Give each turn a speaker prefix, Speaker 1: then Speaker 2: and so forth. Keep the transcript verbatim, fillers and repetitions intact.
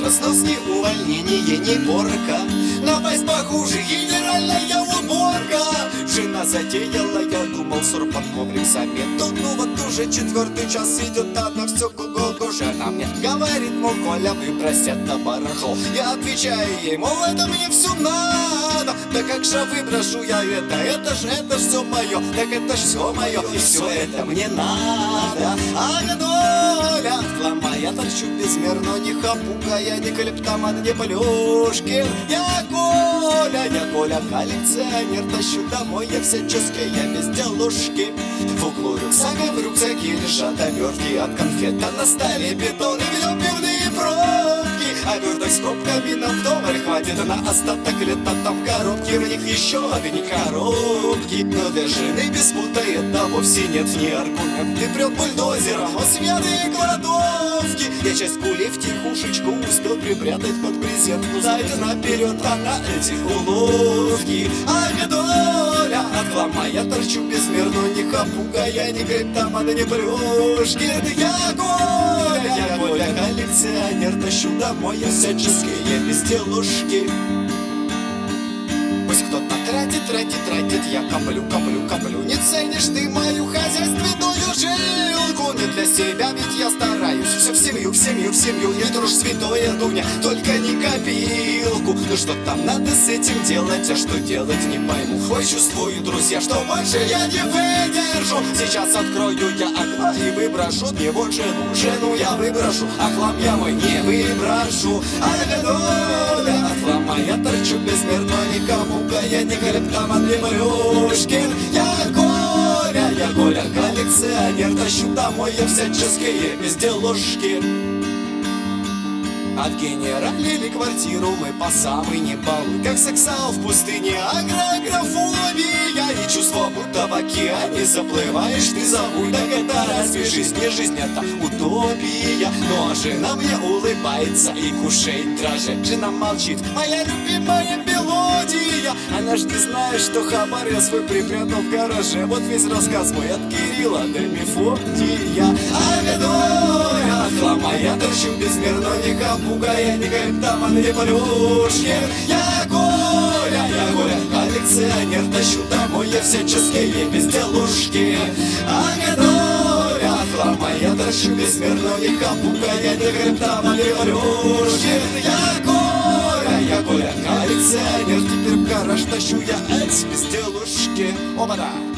Speaker 1: Ничего снос, ни увольнение, ни порка. Напасть похуже, генеральная уборка. Жена затеяла, я думал, ссор под коврик замету. Ну вот уже четвертый час идет, она все гугл. Жена мне говорит, мол, Коля, выбрось это барахло. Я отвечаю ей, мол, это мне все надо. Да как же выброшу я это, это ж, это ж все мое. Так это ж все мое, и все это мне надо. А доля хлама, я торчу безмерно, не хапука, я не клептоман, не плюшки. Я Коля, я Коля, коллекционер, тащу домой я всяческие безделушки. В углу рюкзака, в рюкзаке лежат обертки от конфет, а на столе бетон и в нем пивные пробки. Оберток с пробками нам вдоволь хватит на остаток лета. Там коробки, в них еще одни коробки. Но для жены без пута это вовсе нет ни аргумент. Ты прет бульдозером освяные кладовки. Я часть кулей в тихушечку успел припрятать под презент. Ну зайди наперед, а на эти уловки. Ах, доля от хлама, я торчу безмерно, не хапуга, я не криптоман, не плюшки. Я Коля, я Коля, коллекционер, тащу домой я всяческие безделушки. Пусть кто-то тратит, тратит, тратит, я коплю, коплю, коплю. Не ценишь ты мою хозяйственную жилку. Не для себя, ведь я стараюсь. Все в семью, в семью, в семью. Не трожь святое дуня, только не копилку. Ну что там надо с этим делать, а что делать не пойму. Ой, чувствую, друзья, что больше я не выдержу. Сейчас открою я окно и выброшу его жену. Жену я выброшу, а хлам я мой не выброшу. А доля от хлама я торчу безмерно, никому. Я не клептоман, не плюшкин. Я Коля, я Коля, коллекционер, тащу домой я всяческие безделушки. От генералили квартиру мы по самой не балуй. Как сексал в пустыне, агрографобия и чувство, будто в океане заплываешь, ты забудь. Так это разве жизнь, не жизнь, это утопия. Ну а жена мне улыбается и кушает дрожжи. Жена молчит, моя любимая мелодия. Она ж не знает, что хабар я свой припрятал в гараже. Вот весь рассказ мой от Кирилла до Мефодия. А доля от хлама я торчу безмерно, не хапуга, я не криптоман, не плюшки. Я Коля, я Коля, коллекционер, тащу домой я всяческие безделушки. А доля от хлама я торчу безмерно, не хапуга, я не криптоман, не плюшки. Я Коля, я Коля, коллекционер, теперь в гараж тащу я эти безделушки. Опа-да!